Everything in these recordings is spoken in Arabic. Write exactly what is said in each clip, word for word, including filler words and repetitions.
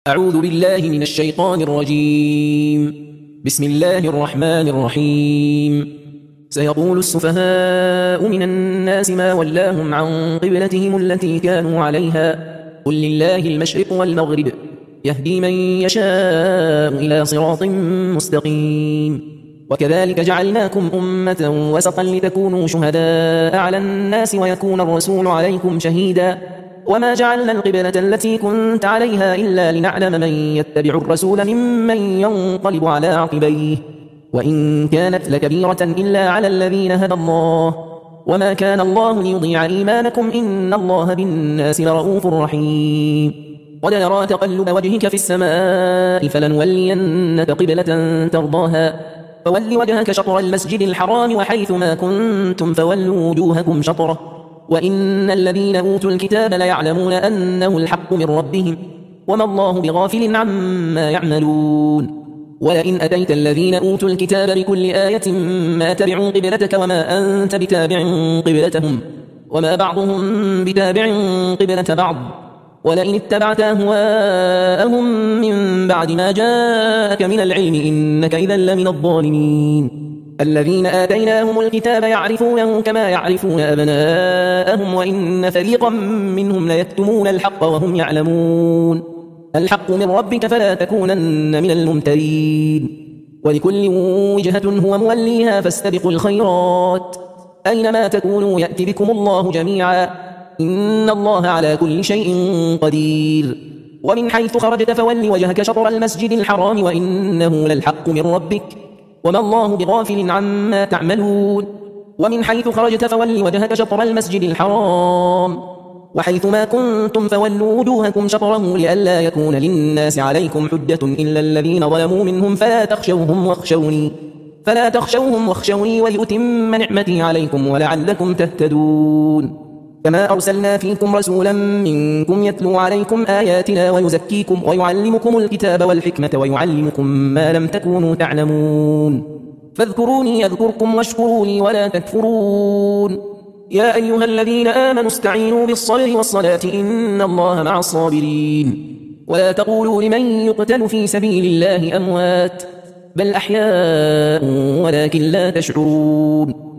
أعوذ بالله من الشيطان الرجيم. بسم الله الرحمن الرحيم. سيقول السفهاء من الناس ما ولاهم عن قبلتهم التي كانوا عليها قل لله المشرق والمغرب يهدي من يشاء إلى صراط مستقيم. وكذلك جعلناكم أمة وسطا لتكونوا شهداء على الناس ويكون الرسول عليكم شهيدا وما جعلنا القبلة التي كنت عليها إلا لنعلم من يتبع الرسول ممن ينقلب على عقبيه وإن كانت لكبيرة إلا على الذين هدى الله وما كان الله ليضيع إيمانكم إن الله بالناس لرؤوف رحيم. قد نرى تقلب وجهك في السماء فلنولينك قبلة ترضاها فول وجهك شطر المسجد الحرام وحيث ما كنتم فولوا وجوهكم شطره وإن الذين أوتوا الكتاب ليعلمون أنه الحق من ربهم وما الله بغافل عما يعملون. ولئن أتيت الذين أوتوا الكتاب بكل آية ما تبعوا قبلتك وما أنت بتابع قبلتهم وما بعضهم بتابع قبلة بعض ولئن اتبعت أهواءهم من بعد ما جاءك من العلم إنك إذا لمن الظالمين. الذين آتيناهم الكتاب يعرفونه كما يعرفون أبناءهم وإن فريقا منهم ليكتمون الحق وهم يعلمون. الحق من ربك فلا تكونن من الممترين. ولكل وجهة هو موليها فاستبقوا الخيرات أينما تكونوا يأتي بكم الله جميعا إن الله على كل شيء قدير. ومن حيث خرجت فول وجهك شطر المسجد الحرام وإنه للحق من ربك وما الله بغافل عما تعملون. ومن حيث خرجت فول وجهك شطر المسجد الحرام وحيث ما كنتم فولوا وجوهكم شطره لئلا يكون للناس عليكم حجة إلا الذين ظلموا منهم فلا تخشوهم واخشوني فلا تخشوهم واخشوني ولأتم نعمتي عليكم ولعلكم تهتدون. كما أرسلنا فيكم رسولا منكم يتلو عليكم آياتنا ويزكيكم ويعلمكم الكتاب والحكمة ويعلمكم ما لم تكونوا تعلمون فاذكروني يذكركم واشكروا لي ولا تكفرون. يا أيها الذين آمنوا استعينوا بالصبر والصلاة إن الله مع الصابرين. ولا تقولوا لمن يقتل في سبيل الله أموات بل أحياء ولكن لا تشعرون.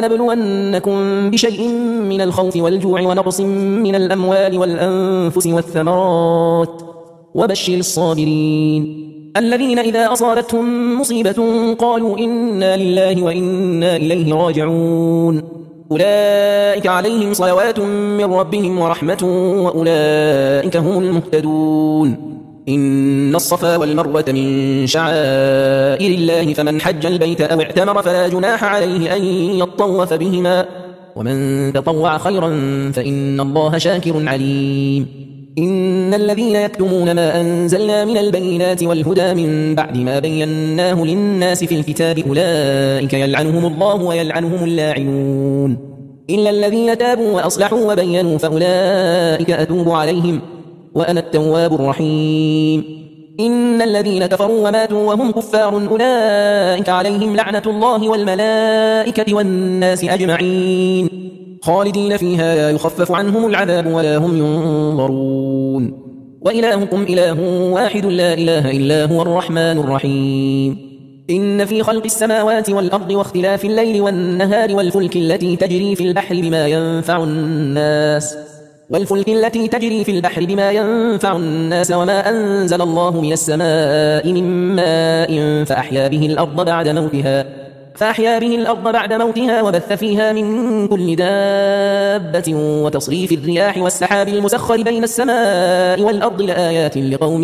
ولنبلونكم بشيء من الخوف والجوع ونقص من الأموال والأنفس والثمرات وبشر الصابرين الذين إذا أصابتهم مصيبة قالوا إنا لله وإنا إليه راجعون أولئك عليهم صلوات من ربهم ورحمة وأولئك هم المهتدون. إن الصفا والمروة من شعائر الله فمن حج البيت أو اعتمر فلا جناح عليه أن يطوف بهما ومن تطوع خيرا فإن الله شاكر عليم. إن الذين يكتمون ما أنزلنا من البينات والهدى من بعد ما بيناه للناس في الكتاب أولئك يلعنهم الله ويلعنهم اللاعنون إلا الذين تابوا وأصلحوا وبينوا فأولئك أتوب عليهم وأنا التواب الرحيم. إن الذين كفروا وماتوا وهم كفار أولئك عليهم لعنة الله والملائكة والناس أجمعين خالدين فيها لا يخفف عنهم العذاب ولا هم ينظرون. وإلهكم إله واحد لا إله إلا هو الرحمن الرحيم. إن في خلق السماوات والأرض واختلاف الليل والنهار والفلك التي تجري في البحر بما ينفع الناس والفلك التي تجري في البحر بما ينفع الناس وما أنزل الله من السماء من ماء فأحيا به الأرض بعد موتها فأحيا به الأرض بعد موتها وبث فيها من كل دابة وتصريف الرياح والسحاب المسخر بين السماء والأرض لآيات لقوم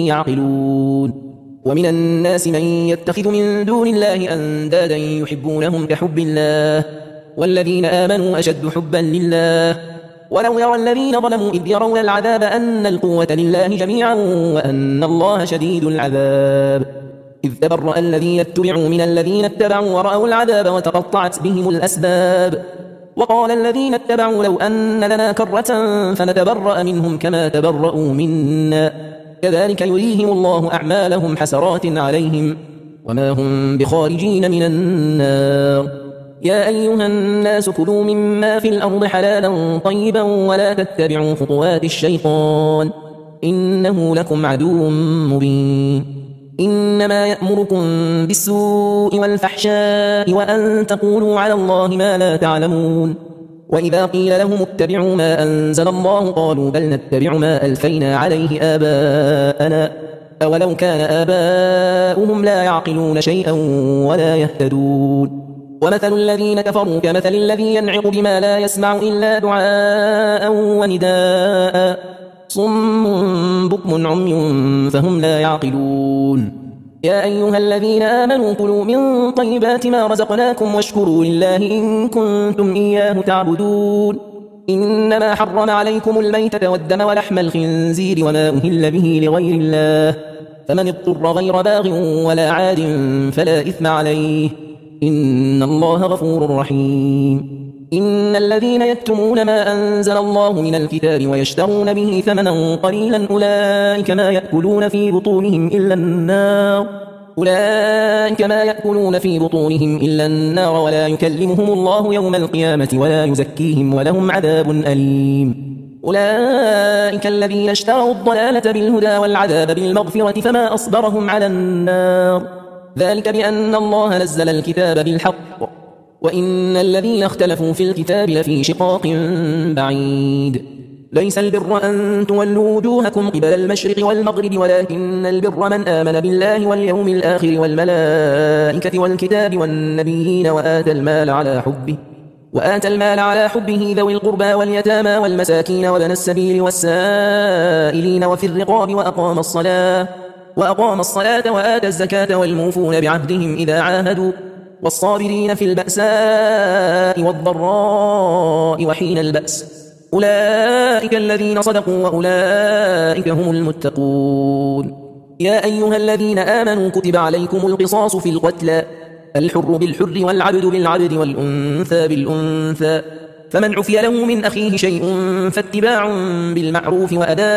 يعقلون. ومن الناس من يتخذ من دون الله أندادا يحبونهم كحب الله والذين آمنوا أشد حبا لله ولو يرى الذين ظلموا إذ يرون العذاب أن القوة لله جميعا وأن الله شديد العذاب إذ تبرأ الذين اتبعوا من الذين اتبعوا ورأوا العذاب وتقطعت بهم الأسباب وقال الذين اتبعوا لو أن لنا كرة فنتبرأ منهم كما تبرأوا منا كذلك يريهم الله أعمالهم حسرات عليهم وما هم بخارجين من النار. يا أيها الناس كلوا مما في الأرض حلالا طيبا ولا تتبعوا خطوات الشيطان إنه لكم عدو مبين. إنما يأمركم بالسوء والفحشاء وأن تقولوا على الله ما لا تعلمون. وإذا قيل لهم اتبعوا ما أنزل الله قالوا بل نتبع ما ألفينا عليه آباءنا أولو كان آباؤهم لا يعقلون شيئا ولا يهتدون. ومثل الذين كفروا كمثل الذي ينعق بما لا يسمع إلا دعاء ونداء صم بكم عمي فهم لا يعقلون. يا أيها الذين آمنوا كلوا من طيبات ما رزقناكم واشكروا لله إن كنتم إياه تعبدون. إنما حرم عليكم الميتة والدم ولحم الخنزير وما أهل به لغير الله فمن اضطر غير باغ ولا عاد فلا إثم عليه إن الله غفور رحيم. إن الذين يكتمون ما أنزل الله من الكتاب ويشترون به ثمنا قليلا أولئك ما يأكلون في بطونهم إلا النار أولئك ما يأكلون في بطونهم إلا النار ولا يكلمهم الله يوم القيامة ولا يزكيهم ولهم عذاب أليم. أولئك الذين اشتروا الضلالة بالهدى والعذاب بالمغفرة فما أصبرهم على النار ذلك بأن الله نزل الكتاب بالحق وإن الذين اختلفوا في الكتاب لفي شقاق بعيد. ليس البر أن تولوا وجوهكم قبل المشرق والمغرب ولكن البر من آمن بالله واليوم الآخر والملائكة والكتاب والنبيين وآتى المال على حبه وآتى المال على حبه ذوي القربى واليتامى والمساكين وابن السبيل والسائلين وفي الرقاب وأقام الصلاة وأقام الصلاة وآتى الزكاة والموفون بعهدهم إذا عاهدوا والصابرين في البأساء والضراء وحين البأس أولئك الذين صدقوا وأولئك هم المتقون. يا أيها الذين آمنوا كتب عليكم القصاص في القتلى الحر بالحر والعبد بالعبد والأنثى بالأنثى فمن عفي له من أخيه شيء فاتباع بالمعروف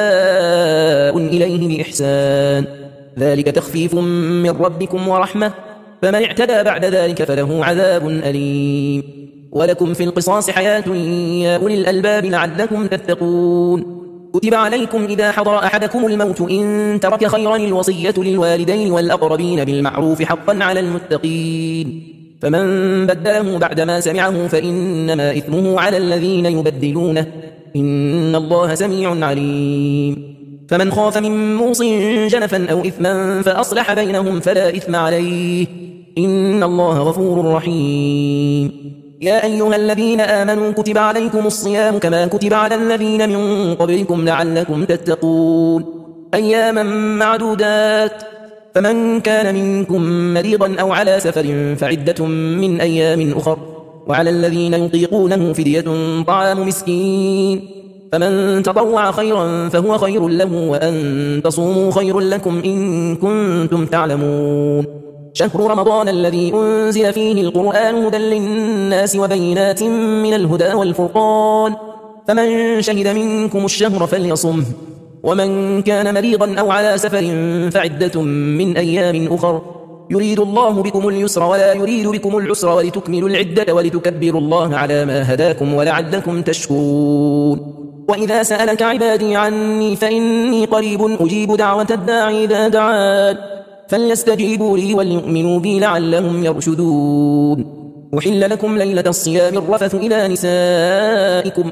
وأداء إليه بإحسان ذلك تخفيف من ربكم ورحمة فمن اعتدى بعد ذلك فله عذاب أليم. ولكم في القصاص حياة يا أولي الألباب لعلكم تتقون. كتب عليكم إذا حضر أحدكم الموت إن ترك خيرا الوصية للوالدين والأقربين بالمعروف حقا على المتقين فمن بدله بعدما سمعه فإنما إثمه على الذين يبدلونه إن الله سميع عليم. فمن خاف من موص جنفا أو إثما فأصلح بينهم فلا إثم عليه إن الله غفور رحيم. يا أيها الذين آمنوا كتب عليكم الصيام كما كتب على الذين من قبلكم لعلكم تتقون أياما معدودات فمن كان منكم مريضا أو على سفر فعدة من أيام أخر وعلى الذين يطيقونه فدية طعام مسكين فمن تطوع خيرا فهو خير له وأن تصوموا خير لكم إن كنتم تعلمون. شهر رمضان الذي أنزل فيه القرآن هدى للناس وبينات من الهدى والفرقان فمن شهد منكم الشهر فليصمه ومن كان مريضا أو على سفر فعدة من أيام أخر يريد الله بكم اليسر ولا يريد بكم العسر ولتكملوا العدة ولتكبروا الله على ما هداكم ولعلكم تشكرون. وإذا سألك عبادي عني فإني قريب أجيب دعوة الداعي إذا دعان فليستجيبوا لي وليؤمنوا بي لعلهم يرشدون. أحل لكم ليلة الصيام الرفث إلى نسائكم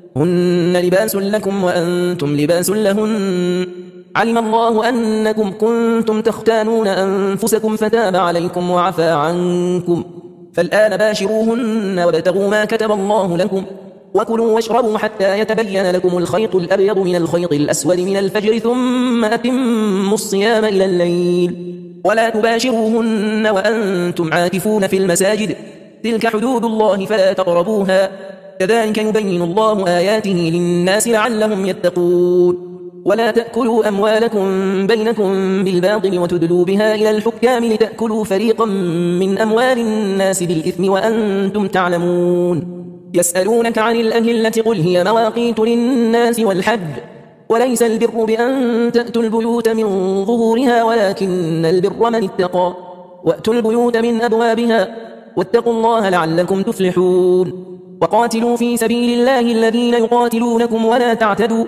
هن لباس لكم وأنتم لباس لهن علم الله أنكم كنتم تختانون أنفسكم فتاب عليكم وعفى عنكم فالآن باشروهن وابتغوا ما كتب الله لكم وكلوا واشربوا حتى يتبين لكم الخيط الأبيض من الخيط الأسود من الفجر ثم أتموا الصيام إلى الليل ولا تباشروهن وأنتم عاكفون في المساجد تلك حدود الله فلا تقربوها كذلك يبين الله آياته للناس لعلهم يتقون. ولا تأكلوا أموالكم بينكم بالباطل وتدلوا بها إلى الحكام لتأكلوا فريقا من أموال الناس بالإثم وأنتم تعلمون. يسألونك عن الأهلة قل هي مواقيت للناس والحج وليس البر بأن تأتوا البيوت من ظهورها ولكن البر من اتقى وأتوا البيوت من أبوابها واتقوا الله لعلكم تفلحون. وقاتلوا في سبيل الله الذين يقاتلونكم ولا تعتدوا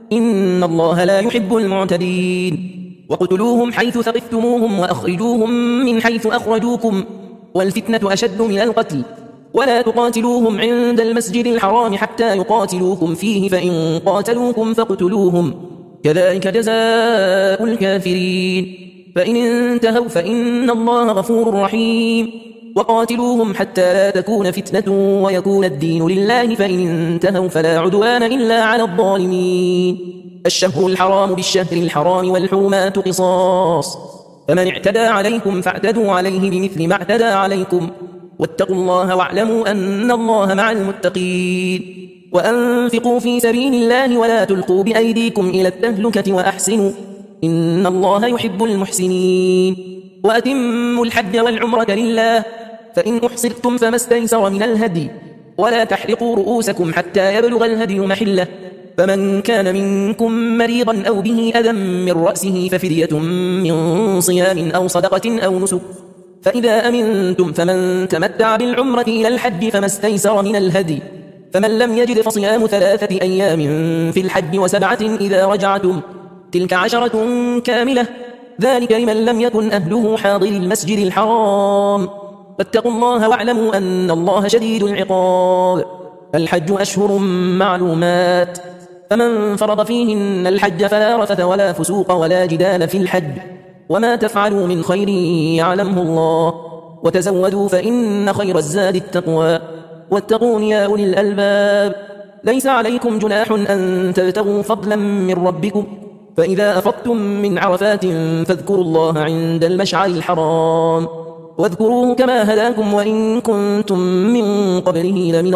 إن الله لا يحب المعتدين وقتلوهم حيث ثقفتموهم وأخرجوهم من حيث أخرجوكم والفتنة أشد من القتل ولا تقاتلوهم عند المسجد الحرام حتى يقاتلوكم فيه فإن قاتلوكم فاقتلوهم كذلك جزاء الكافرين فإن انتهوا فإن الله غفور رحيم وقاتلوهم حتى لا تكون فتنة ويكون الدين لله فإن انتهوا فلا عدوان إلا على الظالمين الشهر الحرام بالشهر الحرام والحرمات قصاص فمن اعتدى عليكم فاعتدوا عليه بمثل ما اعتدى عليكم واتقوا الله واعلموا أن الله مع المتقين وأنفقوا في سبيل الله ولا تلقوا بأيديكم إلى التهلكة وأحسنوا إن الله يحب المحسنين وأتموا الحج والعمرة لله فإن أحصرتم فما استيسر من الهدي ولا تحرقوا رؤوسكم حتى يبلغ الهدي محله فمن كان منكم مريضا أو به أذى من رأسه ففدية من صيام أو صدقة أو نسك فإذا أمنتم فمن تمتع بالعمرة إلى الحج فما استيسر من الهدي فمن لم يجد فصيام ثلاثة أيام في الحج وسبعة إذا رجعتم تلك عشرة كاملة ذلك لمن لم يكن أهله حاضر المسجد الحرام فاتقوا الله واعلموا أن الله شديد العقاب الحج أشهر معلومات فمن فرض فيهن الحج فلا رفث ولا فسوق ولا جدال في الحج وما تفعلوا من خير يعلمه الله وتزودوا فإن خير الزاد التقوى واتقون يا أولي الألباب ليس عليكم جناح أن تبتغوا فضلا من ربكم فإذا أفضتم من عرفات فاذكروا الله عند المشعر الحرام واذكروه كما هداكم وإن كنتم من قبله لمن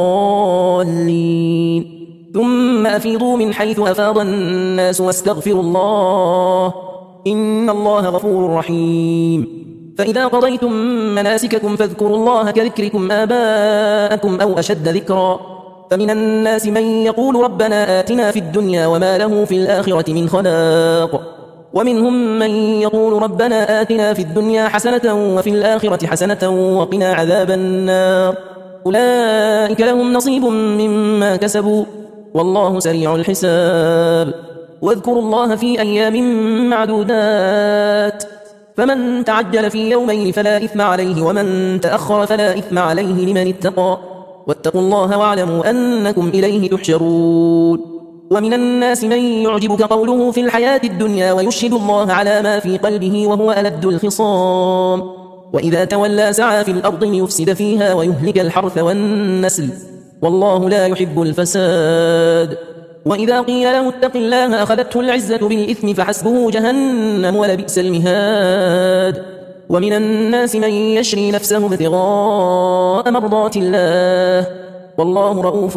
الضالين ثم أفيضوا من حيث أفاض الناس واستغفروا الله إن الله غفور رحيم فإذا قضيتم مناسككم فاذكروا الله كذكركم آباءكم أو أشد ذكرا فمن الناس من يقول ربنا آتنا في الدنيا وما له في الآخرة من خلاق ومنهم من يقول ربنا آتنا في الدنيا حسنة وفي الآخرة حسنة وقنا عذاب النار أولئك لهم نصيب مما كسبوا والله سريع الحساب واذكروا الله في أيام معدودات فمن تعجل في يومين فلا إثم عليه ومن تأخر فلا إثم عليه لمن اتقى واتقوا الله واعلموا أنكم إليه تحشرون ومن الناس من يعجبك قوله في الحياة الدنيا ويشهد الله على ما في قلبه وهو ألد الخصام وإذا تولى سعى في الأرض ليفسد فيها ويهلك الحرث والنسل والله لا يحب الفساد وإذا قيل له اتق الله أخذته العزة بالإثم فحسبه جهنم ولبئس المهاد ومن الناس من يشري نفسه ابتغاء مرضات الله والله رؤوف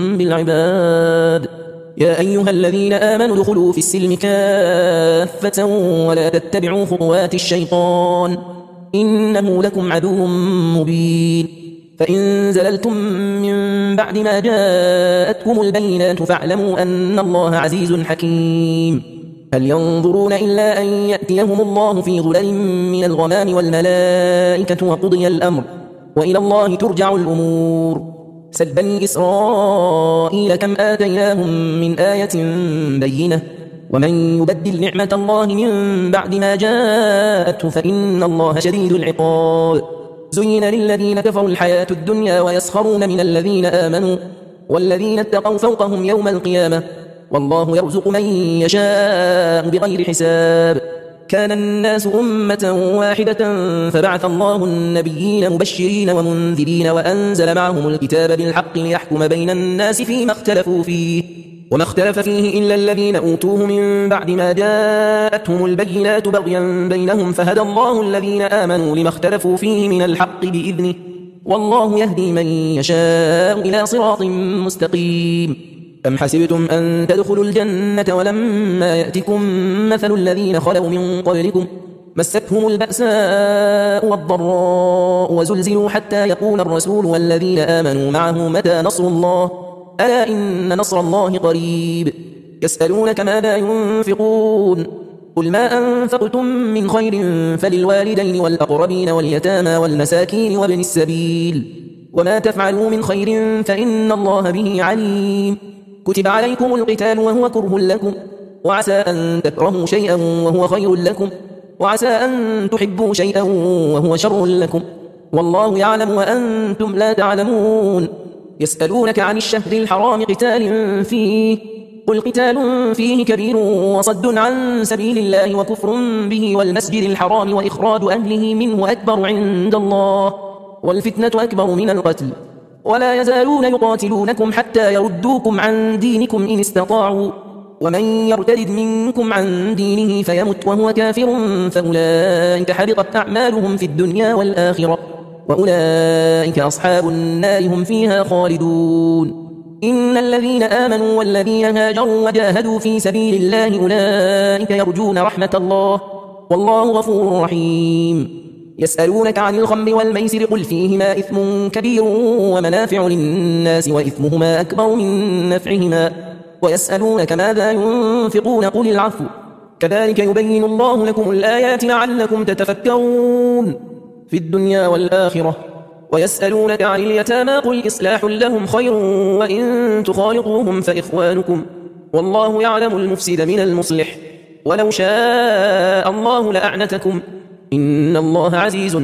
بالعباد يا أيها الذين آمنوا ادخلوا في السلم كافة ولا تتبعوا خطوات الشيطان إنه لكم عدو مبين فإن زللتم من بعد ما جاءتكم البينات فاعلموا أن الله عزيز حكيم هل ينظرون إلا أن يأتيهم الله في ظلل من الغمام والملائكة وقضي الأمر وإلى الله ترجع الأمور سل بني إسرائيل كم آتيناهم من آية بينة ومن يبدل نعمة الله من بعد ما جاءته فإن الله شديد العقاب زين للذين كفروا الحياة الدنيا ويسخرون من الذين آمنوا والذين اتقوا فوقهم يوم القيامة والله يرزق من يشاء بغير حساب كان الناس أمة واحدة فبعث الله النبيين مبشرين ومنذرين وأنزل معهم الكتاب بالحق ليحكم بين الناس فيما اختلفوا فيه وما اختلف فيه إلا الذين أوتوه من بعد ما جاءتهم البينات بغيا بينهم فهدى الله الذين آمنوا لما اختلفوا فيه من الحق بإذنه والله يهدي من يشاء إلى صراط مستقيم أم حسبتم أن تدخلوا الجنة ولما يأتكم مثل الذين خلوا من قبلكم مستهم البأساء والضراء وزلزلوا حتى يقول الرسول والذين آمنوا معه متى نصر الله ألا إن نصر الله قريب يسألونك ماذا ينفقون قل ما أنفقتم من خير فللوالدين والأقربين واليتامى والمساكين وابن السبيل وما تفعلوا من خير فإن الله به عليم كتب عليكم القتال وهو كره لكم، وعسى أن تكرهوا شيئا وهو خير لكم، وعسى أن تحبوا شيئا وهو شر لكم، والله يعلم وأنتم لا تعلمون. يسألونك عن الشهر الحرام قتال فيه، قل قتال فيه كبير وصد عن سبيل الله وكفر به والمسجد الحرام وإخراج أهله منه أكبر عند الله، والفتنة أكبر من القتل، ولا يزالون يقاتلونكم حتى يردوكم عن دينكم إن استطاعوا، ومن يرتد منكم عن دينه فيمت وهو كافر فأولئك حبطت أعمالهم في الدنيا والآخرة، وأولئك أصحاب النار هم فيها خالدون. إن الذين آمنوا والذين هاجروا وجاهدوا في سبيل الله أولئك يرجون رحمة الله، والله غفور رحيم. يسألونك عن الخمر والميسر قل فيهما إثم كبير ومنافع للناس وإثمهما أكبر من نفعهما، ويسألونك ماذا ينفقون قل العفو، كذلك يبين الله لكم الآيات لعلكم تتفكرون في الدنيا والآخرة. ويسألونك عن اليتامى قل إصلاح لهم خير وإن تخالطوهم فإخوانكم، والله يعلم المفسد من المصلح، ولو شاء الله لأعنتكم، إن الله عزيز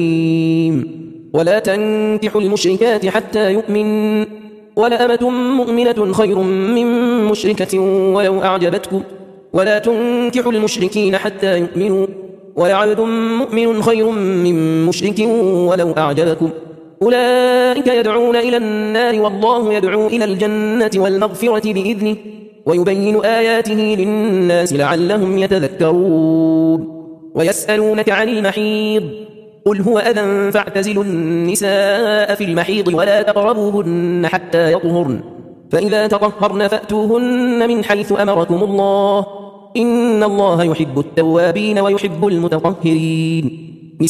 حكيم. ولا تنكحوا المشركات حتى يؤمن، ولأمة مؤمنة خير من مشركة ولو أعجبتكم، ولا تنكحوا المشركين حتى يؤمنوا، ولعبد مؤمن خير من مشرك ولو أعجبكم، أولئك يدعون إلى النار والله يدعو إلى الجنة والمغفرة بإذنه، ويبين آياته للناس لعلهم يتذكرون. ويسألونك عن المحيض قل هو أذى فاعتزلوا النساء في المحيض ولا تقربوهن حتى يطهرن، فإذا تطهرن فأتوهن من حيث أمركم الله، إن الله يحب التوابين ويحب المتطهرين.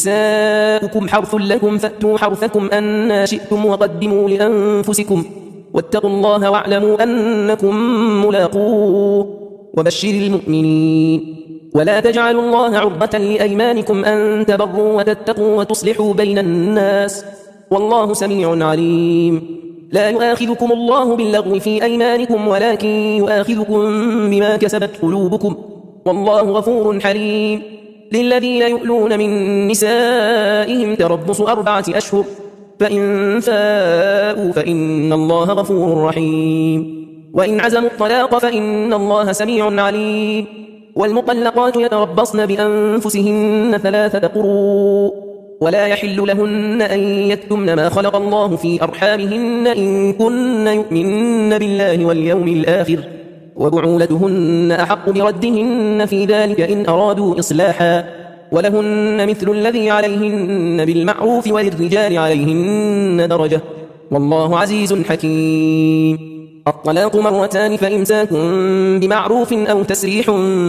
نساؤكم حرث لكم فأتوا حرثكم أن شئتم وقدموا لأنفسكم، واتقوا الله واعلموا أنكم ملاقوه، وبشر المؤمنين. ولا تجعلوا الله عرضة لأيمانكم أن تبروا وتتقوا وتصلحوا بين الناس، والله سميع عليم. لا يؤاخذكم الله باللغو في أيمانكم ولكن يؤاخذكم بما كسبت قلوبكم، والله غفور حليم. للذين يؤلون من نسائهم تربص أربعة أشهر، فإن فاءوا فإن الله غفور رحيم، وإن عزموا الطلاق فإن الله سميع عليم. والمطلقات يتربصن بأنفسهن ثلاثة قروء، ولا يحل لهن أن يكتمن ما خلق الله في أرحامهن إن كن يؤمن بالله واليوم الآخر، وبعولتهن أحق بردهن في ذلك إن أرادوا إصلاحا، ولهن مثل الذي عليهن بالمعروف وللرجال عليهن درجة، والله عزيز حكيم. الطلاق مرتان فإمساك بمعروف أو تسريح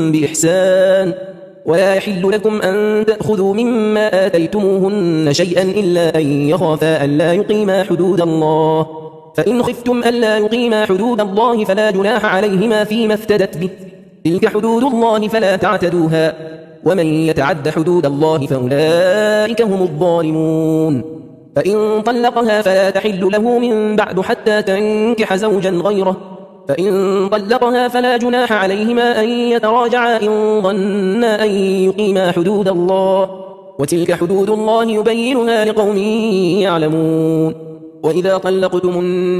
بإحسان، ولا يحل لكم أن تأخذوا مما آتيتموهن شيئا إلا أن يخافا ألا يقيما حدود الله، فإن خفتم ألا يقيما حدود الله فلا جناح عليهما فيما افتدت به، تلك حدود الله فلا تعتدوها، ومن يتعد حدود الله فأولئك هم الظالمون. فإن طلقها فلا تحل له من بعد حتى تنكح زوجا غيره، فإن طلقها فلا جناح عليهما أن يتراجعا إن ظنا أن يقيما حدود الله، وتلك حدود الله يبينها لقوم يعلمون. وإذا طلقتم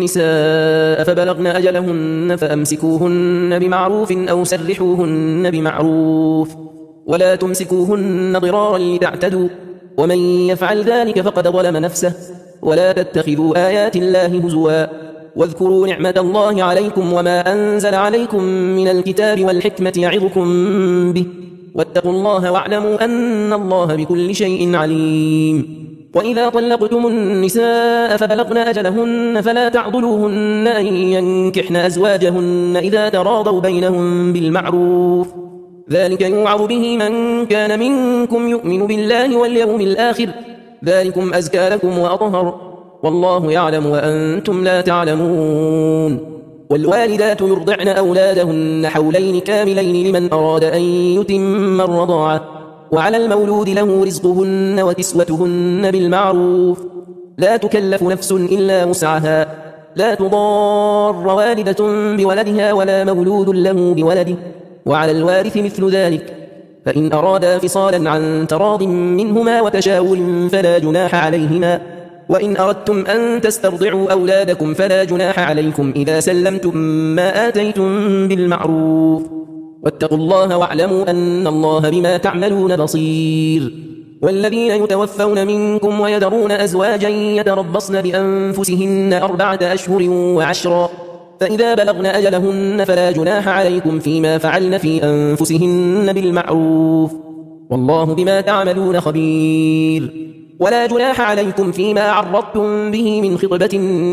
النساء فبلغن أجلهن فأمسكوهن بمعروف أو سرحوهن بمعروف، ولا تمسكوهن ضرارا لتعتدوا، ومن يفعل ذلك فقد ظلم نفسه. ولا تتخذوا آيات الله هزوا، واذكروا نعمة الله عليكم وما أنزل عليكم من الكتاب والحكمة يعظكم به، واتقوا الله واعلموا أن الله بكل شيء عليم. وإذا طلقتم النساء فبلغن أجلهن فلا تعضلوهن أن ينكحن أزواجهن إذا تراضوا بينهم بالمعروف، ذلك يوعظ به من كان منكم يؤمن بالله واليوم الآخر، ذلكم أزكى لكم وأطهر، والله يعلم وأنتم لا تعلمون. والوالدات يرضعن أولادهن حولين كاملين لمن أراد أن يتم الرضاعة، وعلى المولود له رزقهن وكسوتهن بالمعروف، لا تكلف نفس إلا وسعها، لا تضار والدة بولدها ولا مولود له بولده، وعلى الوارث مثل ذلك، فإن أرادا فصالا عن تراض منهما وتشاور فلا جناح عليهما. وإن أردتم أن تسترضعوا أولادكم فلا جناح عليكم إذا سلمتم ما آتيتم بالمعروف، واتقوا الله واعلموا أن الله بما تعملون بصير. والذين يتوفون منكم ويذرون أزواجا يتربصن بأنفسهن أربعة أشهر وعشرا، فإذا بلغن أجلهن فلا جناح عليكم فيما فعلن في أنفسهن بالمعروف، والله بما تعملون خبير. ولا جناح عليكم فيما عرضتم به من خطبة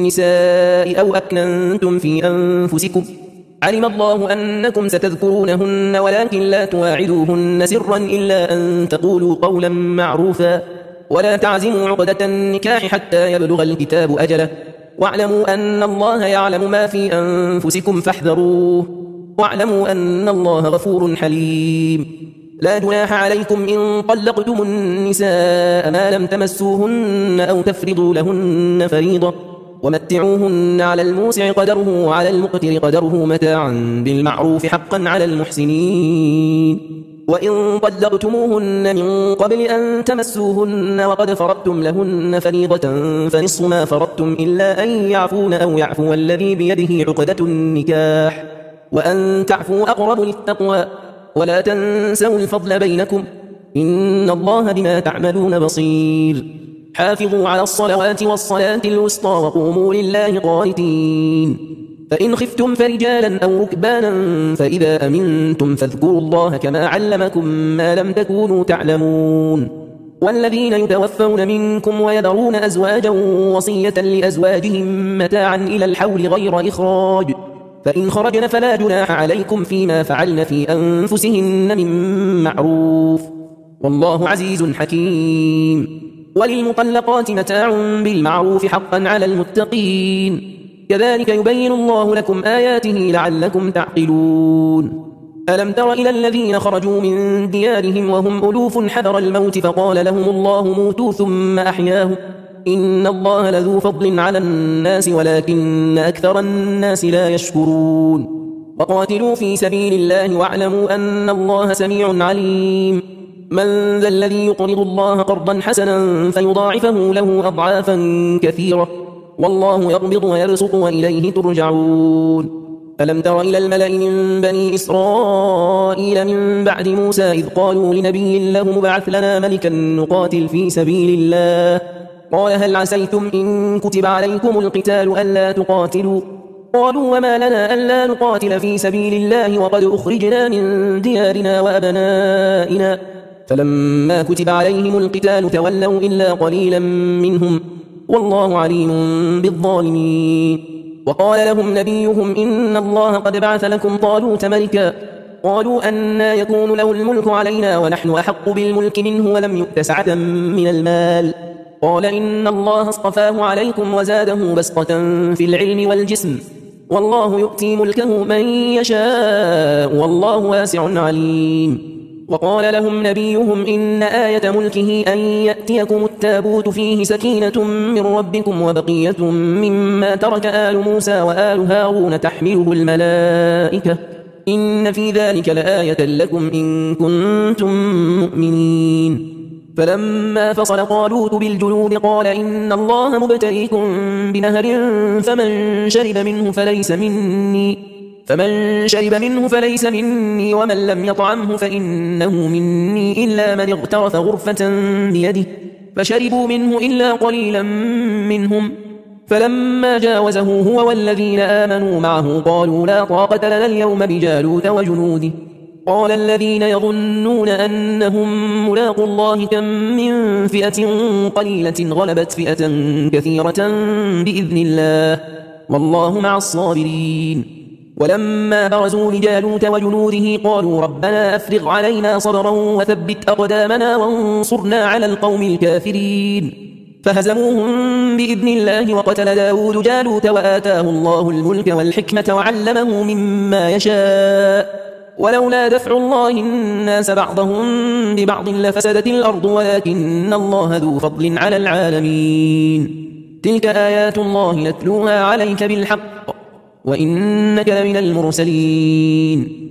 النساء أو أكننتم في أنفسكم، علم الله أنكم ستذكرونهن ولكن لا تواعدوهن سرا إلا أن تقولوا قولا معروفا، ولا تعزموا عقدة النكاح حتى يبلغ الكتاب أجله، واعلموا أن الله يعلم ما في أنفسكم فاحذروه، واعلموا أن الله غفور حليم. لا جناح عليكم إن طلقتم النساء ما لم تمسوهن أو تفرضوا لهن فريضة، ومتعوهن على الموسع قدره وعلى المقتر قدره متاعا بالمعروف حقا على المحسنين. وإن طلقتموهن من قبل أن تمسوهن وقد فرضتم لهن فريضة فنصف ما فرضتم إلا أن يعفون أو يعفو الذي بيده عقدة النكاح، وأن تعفوا أقرب للتقوى، ولا تنسوا الفضل بينكم، إن الله بما تعملون بصير. حافظوا على الصلوات والصلاة الوسطى وقوموا لله قانتين. فإن خفتم فرجالا أو ركبانا فإذا أمنتم فاذكروا الله كما علمكم ما لم تكونوا تعلمون. والذين يتوفون منكم ويذرون أزواجا وصية لأزواجهم متاعا إلى الحول غير إخراج، فإن خرجن فلا جناح عليكم فيما فعلن في أنفسهن من معروف، والله عزيز حكيم. وللمطلقات متاع بالمعروف حقا على المتقين، كذلك يبين الله لكم آياته لعلكم تعقلون. ألم تر إلى الذين خرجوا من ديارهم وهم ألوف حذر الموت فقال لهم الله موتوا ثم أحياهم، إن الله لذو فضل على الناس ولكن أكثر الناس لا يشكرون. وقاتلوا في سبيل الله واعلموا أن الله سميع عليم. من ذا الذي يقرض الله قرضا حسنا فيضاعفه له أضعافا كثيرة، والله يقبض ويبسط وإليه ترجعون. ألم تر إلى الملأ من بني إسرائيل من بعد موسى إذ قالوا لنبي له مبعث لنا ملكا نقاتل في سبيل الله، قال هل عسيتم إن كتب عليكم القتال ألا تقاتلوا؟ قالوا وما لنا ألا نقاتل في سبيل الله وقد أخرجنا من ديارنا وأبنائنا، فلما كتب عليهم القتال تولوا إلا قليلا منهم، والله عليم بالظالمين. وقال لهم نبيهم إن الله قد بعث لكم طالوت ملكا، قالوا أنى يكون له الملك علينا ونحن أحق بالملك منه ولم يؤت سعة من المال، قال إن الله اصطفاه عليكم وزاده بسطة في العلم والجسم، والله يؤتي ملكه من يشاء والله واسع عليم. وقال لهم نبيهم إن آية ملكه أن يأتيكم التابوت فيه سكينة من ربكم وبقية مما ترك آل موسى وآل هارون تحمله الملائكة، إن في ذلك لآية لكم إن كنتم مؤمنين. فلما فصل طالوت بالجنود قال إن الله مبتليكم بنهر فمن شرب منه فليس مني فمن شرب منه فليس مني ومن لم يطعمه فإنه مني إلا من اغترف غرفة بيده، فشربوا منه إلا قليلا منهم. فلما جاوزه هو والذين آمنوا معه قالوا لا طاقة لنا اليوم بجالوت وجنوده. قال الذين يظنون أنهم ملاقوا الله كم من فئة قليلة غلبت فئة كثيرة بإذن الله والله مع الصابرين. ولما برزوا لجالوت وجنوده قالوا ربنا أفرغ علينا صبرا وثبت أقدامنا وانصرنا على القوم الكافرين، فهزموهم بإذن الله. وقتل داود جالوت وآتاه الله الملك والحكمة وعلمه مما يشاء، ولولا دفع الله الناس بعضهم ببعض لفسدت الأرض ولكن الله ذو فضل على العالمين. تلك آيات الله نتلوها عليك بالحق وإنك لمن المرسلين